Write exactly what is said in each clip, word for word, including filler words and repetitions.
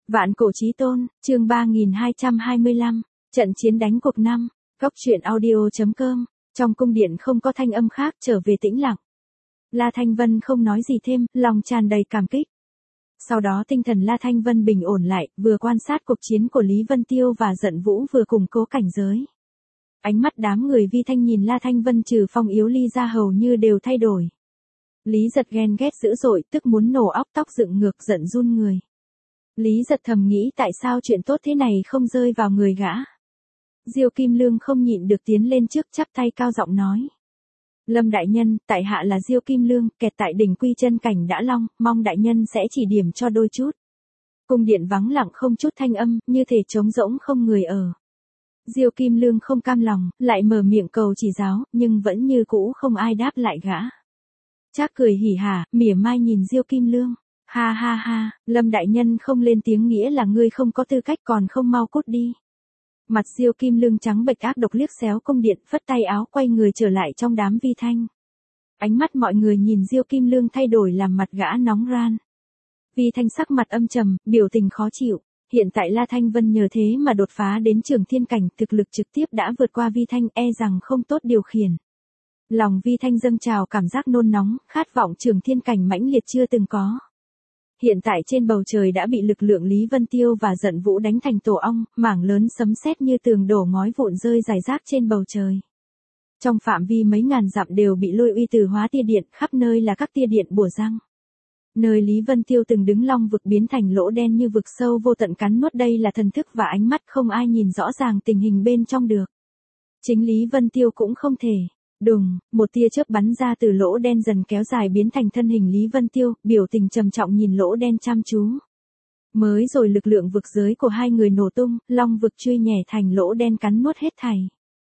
Vạn cổ chí tôn, chương ba nghìn hai trăm hai mươi lăm, trận chiến đánh cuộc năm, góc truyện audio.com, trong cung điện không có thanh âm khác trở về tĩnh lặng. La Thanh Vân không nói gì thêm, lòng tràn đầy cảm kích. Sau đó tinh thần La Thanh Vân bình ổn lại, vừa quan sát cuộc chiến của Lý Vân Tiêu và Dận Vũ vừa củng cố cảnh giới. Ánh mắt đám người Vi Thanh nhìn La Thanh Vân trừ phong yếu ly ra hầu như đều thay đổi. Lý Giật ghen ghét dữ dội, tức muốn nổ óc tóc dựng ngược, giận run người. Lý Giật thầm nghĩ tại sao chuyện tốt thế này không rơi vào người gã. Diêu Kim Lương không nhịn được tiến lên trước chắp tay cao giọng nói. Lâm đại nhân, tại hạ là Diêu Kim Lương, kẹt tại đỉnh Quy Chân Cảnh Đã Long, mong đại nhân sẽ chỉ điểm cho đôi chút. Cung điện vắng lặng không chút thanh âm, như thể trống rỗng không người ở. Diêu Kim Lương không cam lòng, lại mở miệng cầu chỉ giáo, nhưng vẫn như cũ không ai đáp lại gã. Trác cười hỉ hả, mỉa mai nhìn Diêu Kim Lương. Ha ha ha, Lâm đại nhân không lên tiếng nghĩa là ngươi không có tư cách, còn không mau cút đi. Mặt Diêu Kim Lương trắng bệch ác độc liếc xéo cung điện, phất tay áo quay người trở lại trong đám Vi Thanh. Ánh mắt mọi người nhìn Diêu Kim Lương thay đổi làm mặt gã nóng ran. Vi Thanh sắc mặt âm trầm, biểu tình khó chịu. Hiện tại La Thanh Vân nhờ thế mà đột phá đến Trường Thiên Cảnh, thực lực trực tiếp đã vượt qua Vi Thanh, e rằng không tốt điều khiển. Lòng Vi Thanh dâng trào cảm giác nôn nóng, khát vọng Trường Thiên Cảnh mãnh liệt chưa từng có. Hiện tại trên bầu trời đã bị lực lượng Lý Vân Tiêu và Dận Vũ đánh thành tổ ong, mảng lớn sấm sét như tường đổ ngói vụn rơi rải rác trên bầu trời. Trong phạm vi mấy ngàn dặm đều bị lôi uy từ hóa tia điện, khắp nơi là các tia điện bủa răng. Nơi Lý Vân Tiêu từng đứng long vực biến thành lỗ đen như vực sâu vô tận cắn nuốt, đây là thần thức và ánh mắt không ai nhìn rõ ràng tình hình bên trong được. Chính Lý Vân Tiêu cũng không thể. Đùng, một tia chớp bắn ra từ lỗ đen dần kéo dài biến thành thân hình Lý Vân Tiêu, biểu tình trầm trọng nhìn lỗ đen chăm chú. Mới rồi lực lượng vực giới của hai người nổ tung, long vực chui nhẻ thành lỗ đen cắn nuốt hết thảy.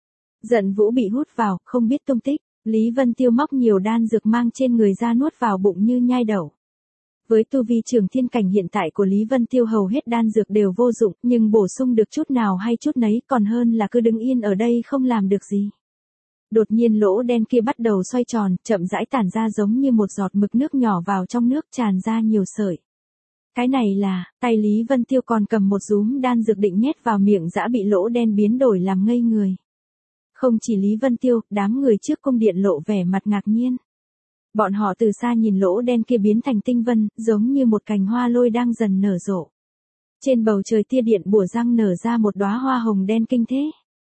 Dận Vũ bị hút vào, không biết tung tích, Lý Vân Tiêu móc nhiều đan dược mang trên người ra nuốt vào bụng như nhai đậu. Với tu vi Trường Thiên Cảnh hiện tại của Lý Vân Tiêu hầu hết đan dược đều vô dụng, nhưng bổ sung được chút nào hay chút nấy, còn hơn là cứ đứng yên ở đây không làm được gì. Đột nhiên lỗ đen kia bắt đầu xoay tròn, chậm rãi tản ra giống như một giọt mực nước nhỏ vào trong nước, tràn ra nhiều sợi. Cái này là, tay Lý Vân Tiêu còn cầm một dúm đan dược định nhét vào miệng dã bị lỗ đen biến đổi làm ngây người. Không chỉ Lý Vân Tiêu, đám người trước cung điện lộ vẻ mặt ngạc nhiên. Bọn họ từ xa nhìn lỗ đen kia biến thành tinh vân, giống như một cành hoa lôi đang dần nở rộ. Trên bầu trời tia điện bủa răng nở ra một đóa hoa hồng đen kinh thế.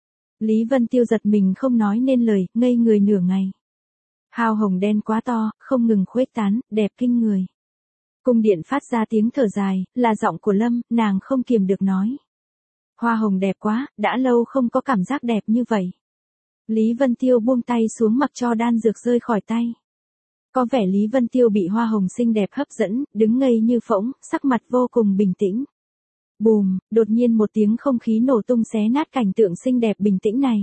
Lý Vân Tiêu giật mình không nói nên lời, ngây người nửa ngày. Hào hồng đen quá to, không ngừng khuếch tán, đẹp kinh người. Cung điện phát ra tiếng thở dài, là giọng của Lâm, nàng không kiềm được nói. Hoa hồng đẹp quá, đã lâu không có cảm giác đẹp như vậy. Lý Vân Tiêu buông tay xuống mặc cho đan dược rơi khỏi tay. Có vẻ Lý Vân Tiêu bị hoa hồng xinh đẹp hấp dẫn, đứng ngây như phỗng, sắc mặt vô cùng bình tĩnh. Bùm, đột nhiên một tiếng không khí nổ tung xé nát cảnh tượng xinh đẹp bình tĩnh này.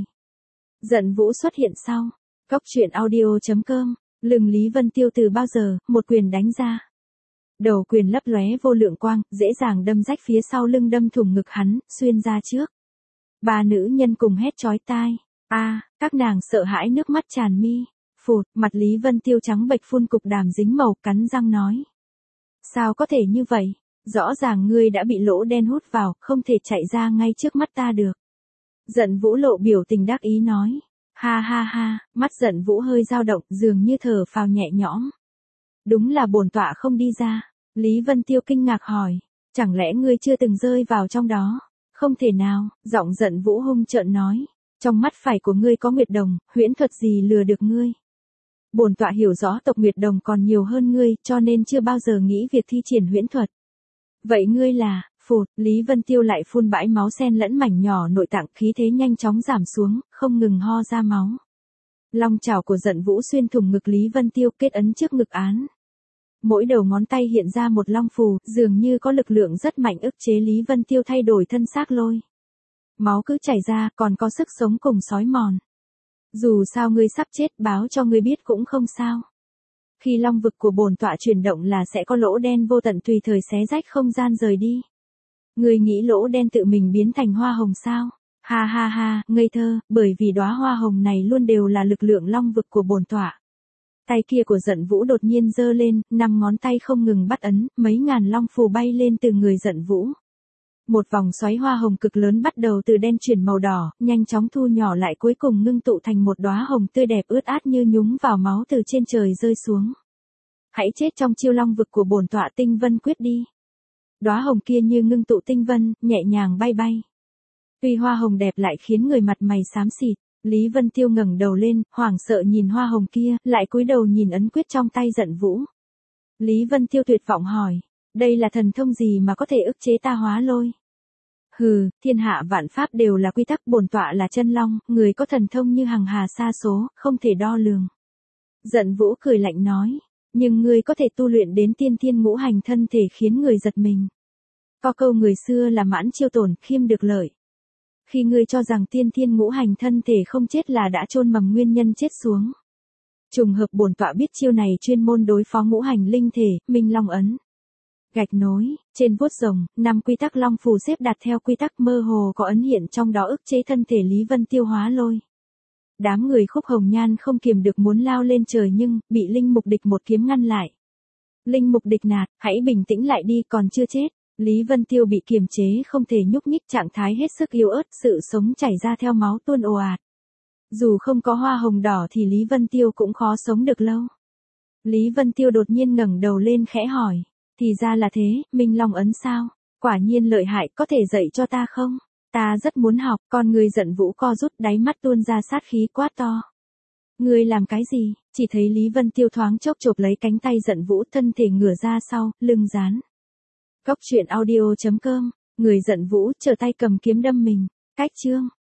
Dận Vũ xuất hiện sau. Góc truyện audio.com, lưng Lý Vân Tiêu từ bao giờ, một quyền đánh ra. Đầu quyền lấp lóe vô lượng quang, dễ dàng đâm rách phía sau lưng, đâm thủng ngực hắn, xuyên ra trước. Ba nữ nhân cùng hét chói tai. A, à, các nàng sợ hãi nước mắt tràn mi. Phụt, mặt Lý Vân Tiêu trắng bệch phun cục đàm dính màu, cắn răng nói. Sao có thể như vậy? Rõ ràng ngươi đã bị lỗ đen hút vào, không thể chạy ra ngay trước mắt ta được. Dận Vũ lộ biểu tình đắc ý nói. Ha ha ha, mắt Dận Vũ hơi dao động, dường như thở phào nhẹ nhõm. Đúng là bổn tọa không đi ra. Lý Vân Tiêu kinh ngạc hỏi. Chẳng lẽ ngươi chưa từng rơi vào trong đó? Không thể nào, giọng Dận Vũ hung trợn nói. Trong mắt phải của ngươi có Nguyệt Đồng, huyễn thuật gì lừa được ngươi? Bổn tọa hiểu rõ tộc Nguyệt Đồng còn nhiều hơn ngươi, cho nên chưa bao giờ nghĩ việc thi triển huyễn thuật. Vậy ngươi là, phụt, Lý Vân Tiêu lại phun bãi máu xen lẫn mảnh nhỏ nội tạng, khí thế nhanh chóng giảm xuống, không ngừng ho ra máu. Long chảo của Dận Vũ xuyên thủng ngực Lý Vân Tiêu, kết ấn trước ngực án. Mỗi đầu ngón tay hiện ra một long phù, dường như có lực lượng rất mạnh ức chế Lý Vân Tiêu thay đổi thân xác lôi. Máu cứ chảy ra, còn có sức sống cùng sói mòn. Dù sao ngươi sắp chết, báo cho ngươi biết cũng không sao. Khi long vực của bổn tọa chuyển động là sẽ có lỗ đen vô tận tùy thời xé rách không gian rời đi. Ngươi nghĩ lỗ đen tự mình biến thành hoa hồng sao? Ha ha ha, ngây thơ, bởi vì đóa hoa hồng này luôn đều là lực lượng long vực của bổn tọa. Tay kia của Dận Vũ đột nhiên giơ lên, năm ngón tay không ngừng bắt ấn, mấy ngàn long phù bay lên từ người Dận Vũ. Một vòng xoáy hoa hồng cực lớn bắt đầu từ đen chuyển màu đỏ, nhanh chóng thu nhỏ lại cuối cùng ngưng tụ thành một đóa hồng tươi đẹp ướt át như nhúng vào máu từ trên trời rơi xuống. Hãy chết trong chiêu long vực của bổn tọa tinh vân quyết đi. Đóa hồng kia như ngưng tụ tinh vân, nhẹ nhàng bay bay. Tuy hoa hồng đẹp lại khiến người mặt mày xám xịt, Lý Vân Tiêu ngẩng đầu lên, hoảng sợ nhìn hoa hồng kia, lại cúi đầu nhìn ấn quyết trong tay Giận Vũ. Lý Vân Tiêu tuyệt vọng hỏi, đây là thần thông gì mà có thể ức chế ta hóa lôi? Hừ, thiên hạ vạn pháp đều là quy tắc, bổn tọa là chân long, người có thần thông như hằng hà sa số, không thể đo lường. Giận Vũ cười lạnh nói, nhưng ngươi có thể tu luyện đến tiên thiên ngũ hành thân thể khiến người giật mình. Có câu người xưa là mãn chiêu tổn, khiêm được lợi. Khi ngươi cho rằng tiên thiên ngũ hành thân thể không chết là đã chôn mầm nguyên nhân chết xuống. Trùng hợp bổn tọa biết chiêu này chuyên môn đối phó ngũ hành linh thể, Minh Long ấn. Gạch nối, trên vuốt rồng, năm quy tắc long phù xếp đặt theo quy tắc mơ hồ có ấn hiện trong đó ức chế thân thể Lý Vân Tiêu hóa lôi. Đám người Khúc Hồng Nhan không kiềm được muốn lao lên trời nhưng, bị Linh Mục Địch một kiếm ngăn lại. Linh Mục Địch nạt, hãy bình tĩnh lại đi, còn chưa chết. Lý Vân Tiêu bị kiềm chế không thể nhúc nhích, trạng thái hết sức yếu ớt, sự sống chảy ra theo máu tuôn ồ ạt. Dù không có hoa hồng đỏ thì Lý Vân Tiêu cũng khó sống được lâu. Lý Vân Tiêu đột nhiên ngẩng đầu lên khẽ hỏi, thì ra là thế, Minh Long ấn sao? Quả nhiên lợi hại, có thể dạy cho ta không? Ta rất muốn học. Con người Giận Vũ co rút, đáy mắt tuôn ra sát khí quát to. Ngươi làm cái gì? Chỉ thấy Lý Vân Tiêu thoáng chốc chộp lấy cánh tay Giận Vũ, thân thể ngửa ra sau, lưng dán. Góc truyện audio chấm com, người Giận Vũ trở tay cầm kiếm đâm mình. Cách chương